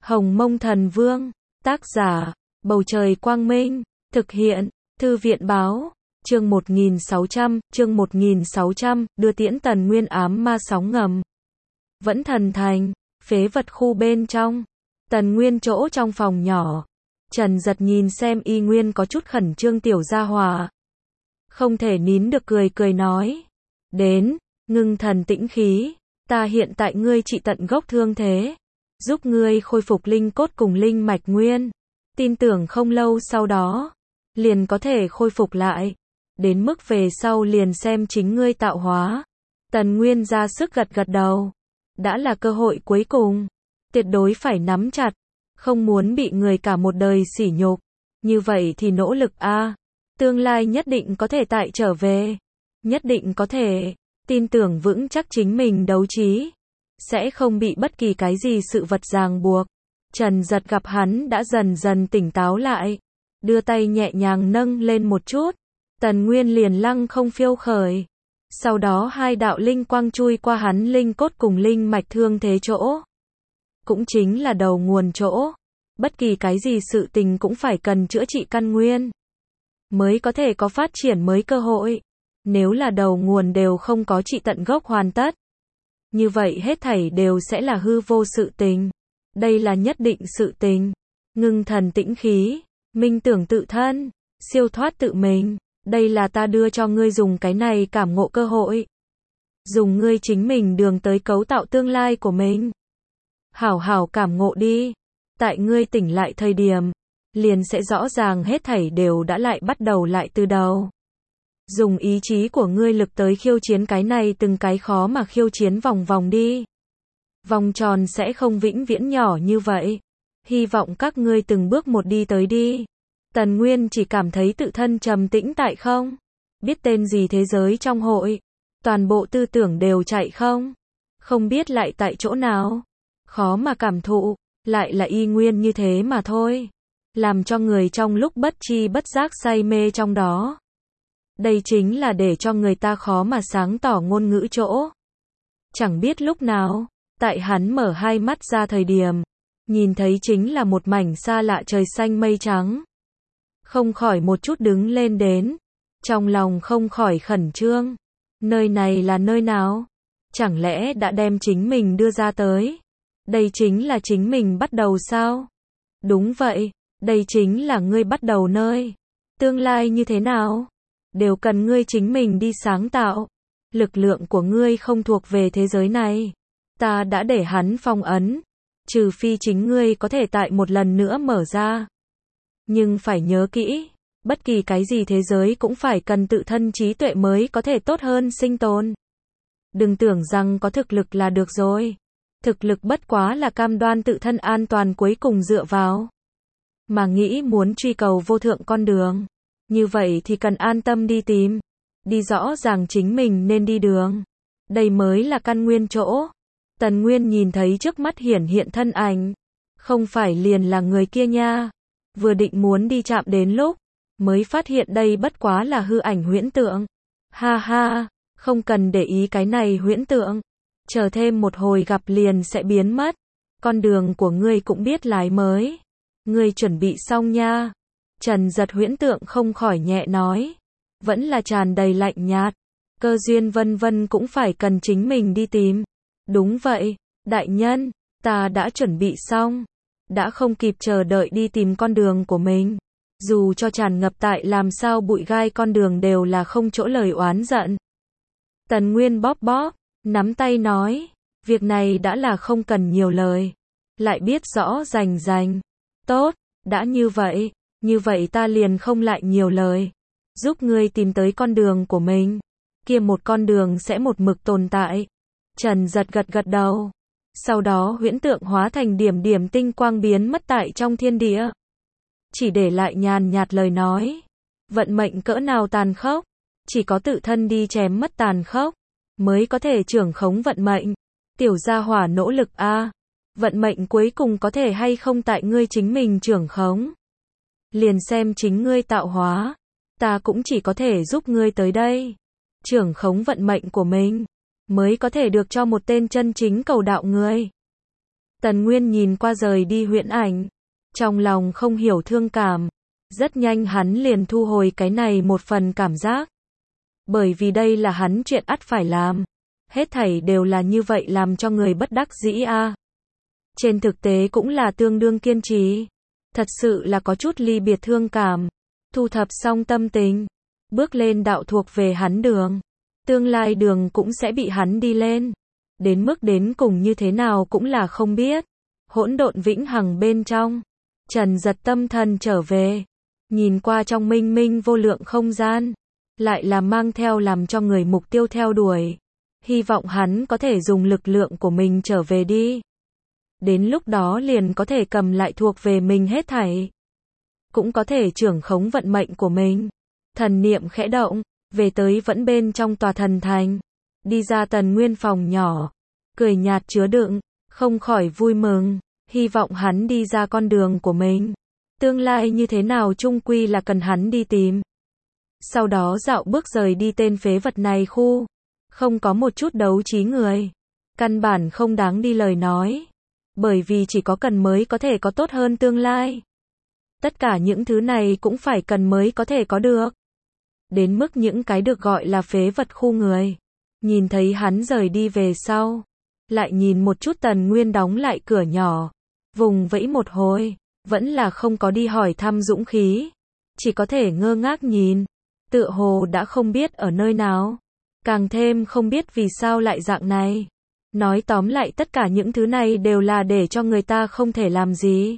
Hồng Mông Thần Vương, tác giả, Bầu Trời Quang Minh, thực hiện, Thư viện Báo, chương 1600, đưa tiễn Tần Nguyên ám ma sóng ngầm. Vẫn Thần Thành, phế vật khu bên trong, Tần Nguyên chỗ trong phòng nhỏ. Trần Giật nhìn xem y nguyên có chút khẩn trương tiểu gia hỏa. Không thể nín được cười nói. Đến, ngưng thần tĩnh khí, ta hiện tại ngươi trị tận gốc thương thế. Giúp ngươi khôi phục linh cốt cùng linh mạch nguyên. Tin tưởng không lâu sau đó, liền có thể khôi phục lại. Đến mức về sau liền xem chính ngươi tạo hóa. Tần Nguyên ra sức gật đầu. Đã là cơ hội cuối cùng. Tuyệt đối phải nắm chặt. Không muốn bị người cả một đời sỉ nhục. Như vậy thì nỗ lực a. Tương lai nhất định có thể tại trở về. Nhất định có thể. Tin tưởng vững chắc chính mình đấu trí. Sẽ không bị bất kỳ cái gì sự vật ràng buộc. Trần Giật gặp hắn đã dần dần tỉnh táo lại. Đưa tay nhẹ nhàng nâng lên một chút. Tần Nguyên liền lăng không phiêu khởi. Sau đó hai đạo linh quang chui qua hắn linh cốt cùng linh mạch thương thế chỗ. Cũng chính là đầu nguồn chỗ. Bất kỳ cái gì sự tình cũng phải cần chữa trị căn nguyên. Mới có thể có phát triển mới cơ hội. Nếu là đầu nguồn đều không có trị tận gốc hoàn tất. Như vậy hết thảy đều sẽ là hư vô sự tình. Đây là nhất định sự tình. Ngưng thần tĩnh khí. Minh tưởng tự thân. Siêu thoát tự mình. Đây là ta đưa cho ngươi dùng cái này cảm ngộ cơ hội. Dùng ngươi chính mình đường tới cấu tạo tương lai của mình. Hảo hảo cảm ngộ đi. Tại ngươi tỉnh lại thời điểm, liền sẽ rõ ràng hết thảy đều đã lại bắt đầu lại từ đầu. Dùng ý chí của ngươi lực tới khiêu chiến cái này từng cái khó mà khiêu chiến vòng vòng đi. Vòng tròn sẽ không vĩnh viễn nhỏ như vậy. Hy vọng các ngươi từng bước một đi tới đi. Tần Nguyên chỉ cảm thấy tự thân trầm tĩnh tại không. Biết tên gì thế giới trong hội. Toàn bộ tư tưởng đều chạy không. Không biết lại tại chỗ nào. Khó mà cảm thụ. Lại là y nguyên như thế mà thôi. Làm cho người trong lúc bất chi bất giác say mê trong đó. Đây chính là để cho người ta khó mà sáng tỏ ngôn ngữ chỗ. Chẳng biết lúc nào, tại hắn mở hai mắt ra thời điểm, nhìn thấy chính là một mảnh xa lạ trời xanh mây trắng. Không khỏi một chút đứng lên đến. Trong lòng không khỏi khẩn trương. Nơi này là nơi nào? Chẳng lẽ đã đem chính mình đưa ra tới? Đây chính là chính mình bắt đầu sao? Đúng vậy, đây chính là ngươi bắt đầu nơi. Tương lai như thế nào? Đều cần ngươi chính mình đi sáng tạo. Lực lượng của ngươi không thuộc về thế giới này. Ta đã để hắn phong ấn. Trừ phi chính ngươi có thể tại một lần nữa mở ra. Nhưng phải nhớ kỹ, bất kỳ cái gì thế giới cũng phải cần tự thân trí tuệ mới có thể tốt hơn sinh tồn. Đừng tưởng rằng có thực lực là được rồi. Thực lực bất quá là cam đoan tự thân an toàn cuối cùng dựa vào. Mà nghĩ muốn truy cầu vô thượng con đường. Như vậy thì cần an tâm đi tìm. Đi rõ ràng chính mình nên đi đường. Đây mới là căn nguyên chỗ. Tần Nguyên nhìn thấy trước mắt hiển hiện thân ảnh. Không phải liền là người kia nha. Vừa định muốn đi chạm đến lúc. Mới phát hiện đây bất quá là hư ảnh huyễn tượng. Ha ha, không cần để ý cái này huyễn tượng. Chờ thêm một hồi gặp liền sẽ biến mất. Con đường của ngươi cũng biết lái mới. Ngươi chuẩn bị xong nha. Trần Giật huyễn tượng không khỏi nhẹ nói. Vẫn là tràn đầy lạnh nhạt. Cơ duyên vân vân cũng phải cần chính mình đi tìm. Đúng vậy, đại nhân, ta đã chuẩn bị xong. Đã không kịp chờ đợi đi tìm con đường của mình. Dù cho tràn ngập tại làm sao bụi gai con đường đều là không chỗ lời oán giận. Tần Nguyên bóp, nắm tay nói. Việc này đã là không cần nhiều lời. Lại biết rõ rành. Tốt, đã như vậy ta liền không lại nhiều lời. Giúp ngươi tìm tới con đường của mình. Kia một con đường sẽ một mực tồn tại. Trần Giật gật đầu. Sau đó huyễn tượng hóa thành điểm tinh quang biến mất tại trong thiên địa. Chỉ để lại nhàn nhạt lời nói. Vận mệnh cỡ nào tàn khốc. Chỉ có tự thân đi chém mất tàn khốc. Mới có thể trưởng khống vận mệnh. Tiểu gia hỏa nỗ lực a. Vận mệnh cuối cùng có thể hay không tại ngươi chính mình trưởng khống. Liền xem chính ngươi tạo hóa. Ta cũng chỉ có thể giúp ngươi tới đây. Trưởng khống vận mệnh của mình. Mới có thể được cho một tên chân chính cầu đạo người. Tần Nguyên nhìn qua rời đi huyễn ảnh, trong lòng không hiểu thương cảm, rất nhanh hắn liền thu hồi cái này một phần cảm giác. Bởi vì đây là hắn chuyện ắt phải làm, hết thảy đều là như vậy làm cho người bất đắc dĩ a. Trên thực tế cũng là tương đương kiên trì, thật sự là có chút ly biệt thương cảm. Thu thập xong tâm tình, bước lên đạo thuộc về hắn đường, tương lai đường cũng sẽ bị hắn đi lên, đến mức đến cùng như thế nào cũng là không biết. Hỗn độn vĩnh hằng bên trong, Trần Giật tâm thần trở về, nhìn qua trong mênh mênh vô lượng không gian, lại là mang theo làm cho người mục tiêu theo đuổi, hy vọng hắn có thể dùng lực lượng của mình trở về đi. Đến lúc đó liền có thể cầm lại thuộc về mình hết thảy, cũng có thể trưởng khống vận mệnh của mình. Thần niệm khẽ động, về tới vẫn bên trong tòa thần thành, đi ra Tần Nguyên phòng nhỏ, cười nhạt chứa đựng, không khỏi vui mừng, hy vọng hắn đi ra con đường của mình. Tương lai như thế nào chung quy là cần hắn đi tìm. Sau đó dạo bước rời đi tên phế vật này khu, không có một chút đấu trí người, căn bản không đáng đi lời nói, bởi vì chỉ có cần mới có thể có tốt hơn tương lai. Tất cả những thứ này cũng phải cần mới có thể có được. Đến mức những cái được gọi là phế vật khu người, nhìn thấy hắn rời đi về sau, lại nhìn một chút Tần Nguyên đóng lại cửa nhỏ, vùng vẫy một hồi, vẫn là không có đi hỏi thăm dũng khí, chỉ có thể ngơ ngác nhìn, tựa hồ đã không biết ở nơi nào, càng thêm không biết vì sao lại dạng này. Nói tóm lại tất cả những thứ này đều là để cho người ta không thể làm gì.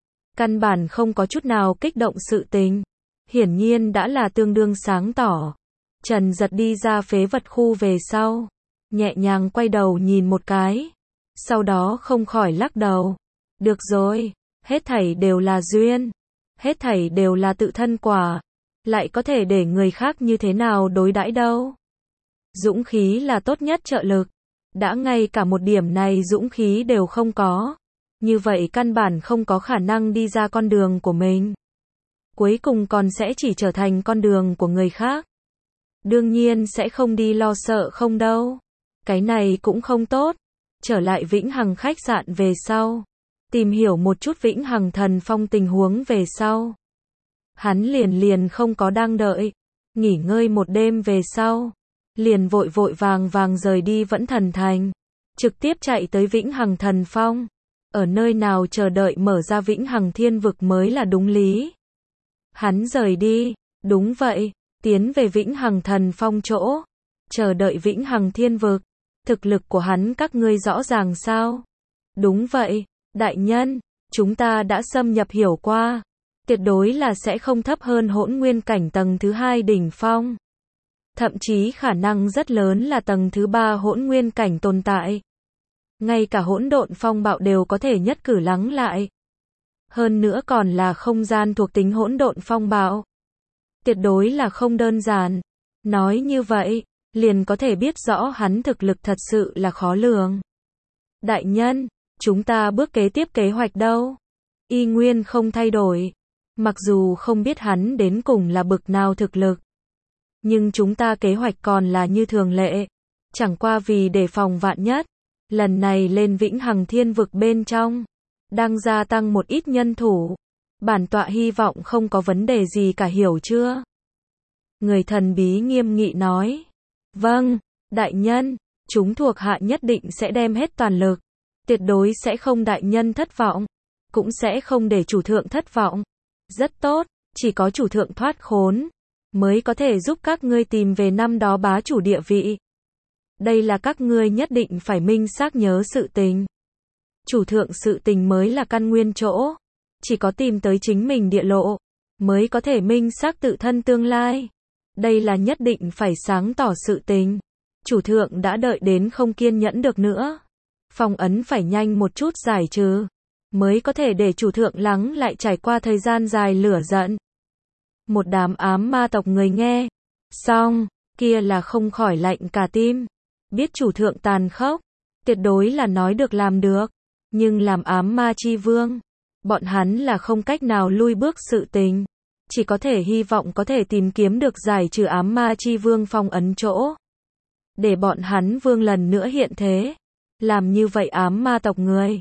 Căn bản không có chút nào kích động sự tình, hiển nhiên đã là tương đương sáng tỏ. Trần Giật đi ra phế vật khu về sau, nhẹ nhàng quay đầu nhìn một cái, sau đó không khỏi lắc đầu. Được rồi, hết thảy đều là duyên, hết thảy đều là tự thân quả, lại có thể để người khác như thế nào đối đãi đâu. Dũng khí là tốt nhất trợ lực, đã ngay cả một điểm này dũng khí đều không có, như vậy căn bản không có khả năng đi ra con đường của mình. Cuối cùng còn sẽ chỉ trở thành con đường của người khác. Đương nhiên sẽ không đi lo sợ không đâu. Cái này cũng không tốt. Trở lại Vĩnh Hằng khách sạn về sau, tìm hiểu một chút Vĩnh Hằng Thần Phong tình huống về sau, hắn liền không có đang đợi, nghỉ ngơi một đêm về sau, liền vội vội vàng rời đi Vẫn Thần Thành, trực tiếp chạy tới Vĩnh Hằng Thần Phong, ở nơi nào chờ đợi mở ra Vĩnh Hằng Thiên Vực mới là đúng lý. Hắn rời đi, đúng vậy, tiến về Vĩnh Hằng Thần Phong chỗ, chờ đợi Vĩnh Hằng Thiên Vực. Thực lực của hắn các ngươi rõ ràng sao? Đúng vậy, đại nhân, chúng ta đã xâm nhập hiểu qua, tuyệt đối là sẽ không thấp hơn hỗn nguyên cảnh tầng thứ 2 đỉnh phong. Thậm chí khả năng rất lớn là tầng thứ 3 hỗn nguyên cảnh tồn tại. Ngay cả hỗn độn phong bạo đều có thể nhất cử lắng lại. Hơn nữa còn là không gian thuộc tính hỗn độn phong bạo. Tuyệt đối là không đơn giản. Nói như vậy, liền có thể biết rõ hắn thực lực thật sự là khó lường. Đại nhân, chúng ta bước kế tiếp kế hoạch đâu? Y nguyên không thay đổi. Mặc dù không biết hắn đến cùng là bực nào thực lực, nhưng chúng ta kế hoạch còn là như thường lệ. Chẳng qua vì đề phòng vạn nhất, lần này lên Vĩnh Hằng Thiên Vực bên trong, đang gia tăng một ít nhân thủ. Bản tọa hy vọng không có vấn đề gì cả, hiểu chưa? Người thần bí nghiêm nghị nói. Vâng, đại nhân, chúng thuộc hạ nhất định sẽ đem hết toàn lực, tuyệt đối sẽ không đại nhân thất vọng, cũng sẽ không để chủ thượng thất vọng. Rất tốt, chỉ có chủ thượng thoát khốn, mới có thể giúp các ngươi tìm về năm đó bá chủ địa vị. Đây là các ngươi nhất định phải minh xác nhớ sự tình. Chủ thượng sự tình mới là căn nguyên chỗ, chỉ có tìm tới chính mình địa lộ, mới có thể minh xác tự thân tương lai. Đây là nhất định phải sáng tỏ sự tình. Chủ thượng đã đợi đến không kiên nhẫn được nữa. Phong ấn phải nhanh một chút giải trừ, mới có thể để chủ thượng lắng lại trải qua thời gian dài lửa giận. Một đám ám ma tộc người nghe xong, kia là không khỏi lạnh cả tim. Biết chủ thượng tàn khốc, tuyệt đối là nói được làm được. Nhưng làm ám ma chi vương, bọn hắn là không cách nào lui bước sự tình. Chỉ có thể hy vọng có thể tìm kiếm được giải trừ ám ma chi vương phong ấn chỗ, để bọn hắn vương lần nữa hiện thế. Làm như vậy ám ma tộc người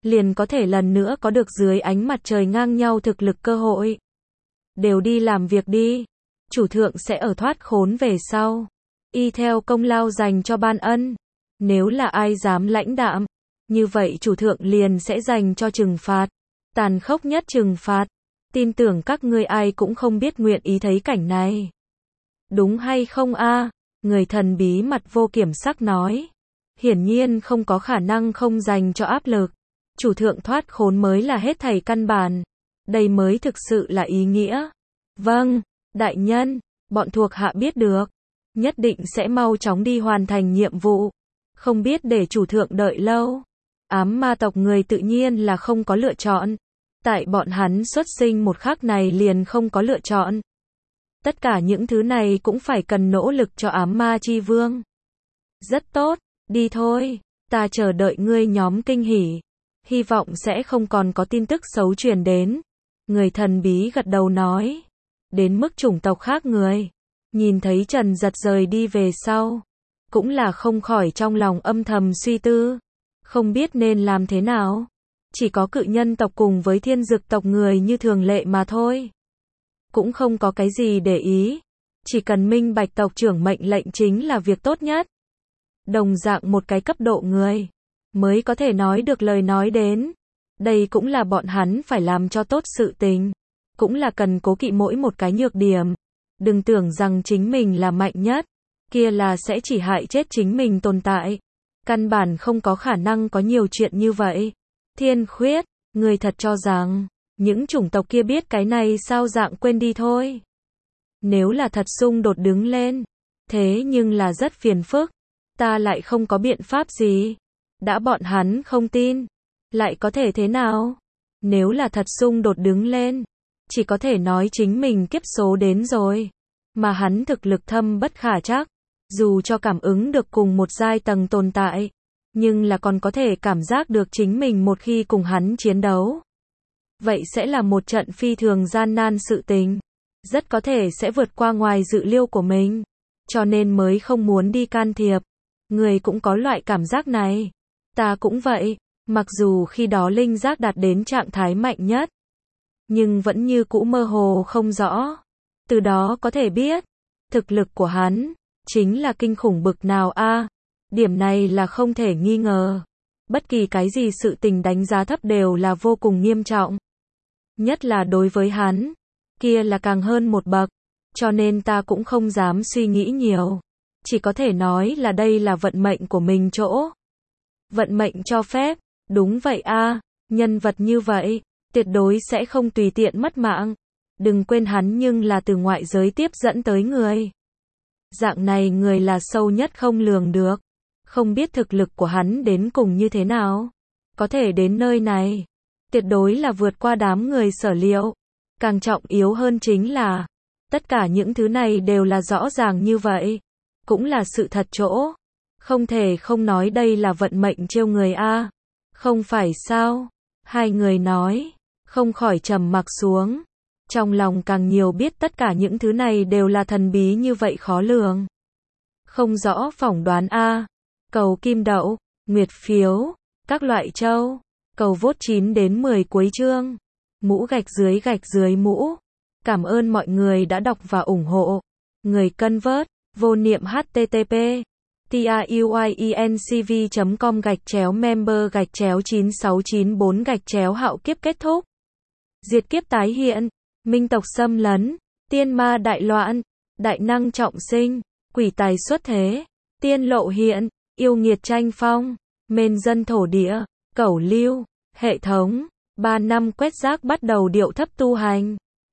liền có thể lần nữa có được dưới ánh mặt trời ngang nhau thực lực cơ hội. Đều đi làm việc đi. Chủ thượng sẽ ở thoát khốn về sau. Y theo công lao dành cho ban ân. Nếu là ai dám lãnh đạm, như vậy chủ thượng liền sẽ dành cho trừng phạt. Tàn khốc nhất trừng phạt. Tin tưởng các ngươi ai cũng không biết nguyện ý thấy cảnh này. Đúng hay không a? Người thần bí mặt vô kiểm sắc nói. Hiển nhiên không có khả năng không dành cho áp lực. Chủ thượng thoát khốn mới là hết thảy căn bản. Đây mới thực sự là ý nghĩa. Vâng, đại nhân, bọn thuộc hạ biết được. Nhất định sẽ mau chóng đi hoàn thành nhiệm vụ. Không biết để chủ thượng đợi lâu. Ám ma tộc người tự nhiên là không có lựa chọn. Tại bọn hắn xuất sinh một khắc này liền không có lựa chọn. Tất cả những thứ này cũng phải cần nỗ lực cho ám ma chi vương. Rất tốt, đi thôi, ta chờ đợi ngươi nhóm kinh hỉ. Hy vọng sẽ không còn có tin tức xấu truyền đến. Người thần bí gật đầu nói. Đến mức chủng tộc khác người. Nhìn thấy Trần Giật rời đi về sau. Cũng là không khỏi trong lòng âm thầm suy tư. Không biết nên làm thế nào. Chỉ có cự nhân tộc cùng với thiên dực tộc người như thường lệ mà thôi. Cũng không có cái gì để ý. Chỉ cần minh bạch tộc trưởng mệnh lệnh chính là việc tốt nhất. Đồng dạng một cái cấp độ người. Mới có thể nói được lời nói đến. Đây cũng là bọn hắn phải làm cho tốt sự tình. Cũng là cần cố kỵ mỗi một cái nhược điểm. Đừng tưởng rằng chính mình là mạnh nhất. Kia là sẽ chỉ hại chết chính mình tồn tại. Căn bản không có khả năng có nhiều chuyện như vậy. Thiên Khuyết, người thật cho rằng những chủng tộc kia biết cái này sao dạng quên đi thôi. Nếu là thật xung đột đứng lên. Thế nhưng là rất phiền phức. Ta lại không có biện pháp gì. Đã bọn hắn không tin. Lại có thể thế nào? Nếu là thật xung đột đứng lên. Chỉ có thể nói chính mình kiếp số đến rồi. Mà hắn thực lực thâm bất khả trắc. Dù cho cảm ứng được cùng một giai tầng tồn tại. Nhưng là còn có thể cảm giác được chính mình một khi cùng hắn chiến đấu. Vậy sẽ là một trận phi thường gian nan sự tình. Rất có thể sẽ vượt qua ngoài dự liệu của mình. Cho nên mới không muốn đi can thiệp. Người cũng có loại cảm giác này. Ta cũng vậy. Mặc dù khi đó linh giác đạt đến trạng thái mạnh nhất. Nhưng vẫn như cũ mơ hồ không rõ. Từ đó có thể biết. Thực lực của hắn. Chính là kinh khủng bực nào a. Điểm này là không thể nghi ngờ. Bất kỳ cái gì sự tình đánh giá thấp đều là vô cùng nghiêm trọng. Nhất là đối với hắn. Kia là càng hơn một bậc. Cho nên ta cũng không dám suy nghĩ nhiều. Chỉ có thể nói là đây là vận mệnh của mình chỗ. Vận mệnh cho phép. Đúng vậy a. Nhân vật như vậy. Tuyệt đối sẽ không tùy tiện mất mạng. Đừng quên hắn nhưng là từ ngoại giới tiếp dẫn tới người. Dạng này người là sâu nhất không lường được. Không biết thực lực của hắn đến cùng như thế nào. Có thể đến nơi này. Tuyệt đối là vượt qua đám người sở liệu. Càng trọng yếu hơn chính là. Tất cả những thứ này đều là rõ ràng như vậy. Cũng là sự thật chỗ. Không thể không nói đây là vận mệnh trêu người a. Không phải sao? Hai người nói. Không khỏi trầm mặc xuống. Trong lòng càng nhiều biết tất cả những thứ này đều là thần bí như vậy khó lường. Không rõ phỏng đoán a. Cầu kim đậu, nguyệt phiếu, các loại châu. Cầu vote 9 đến 10 cuối chương. Mũ gạch dưới mũ. Cảm ơn mọi người đã đọc và ủng hộ. Người cân vớt, vô niệm http tiuyncv.com/member/9694/hạo kiếp kết thúc. Diệt kiếp tái hiện. Minh tộc xâm lấn. Tiên ma đại loạn. Đại năng trọng sinh. Quỷ tài xuất thế. Tiên lộ hiện. Yêu nghiệt tranh phong. Mên dân thổ địa. Cẩu lưu. Hệ thống. 3 năm quét rác bắt đầu điệu thấp tu hành.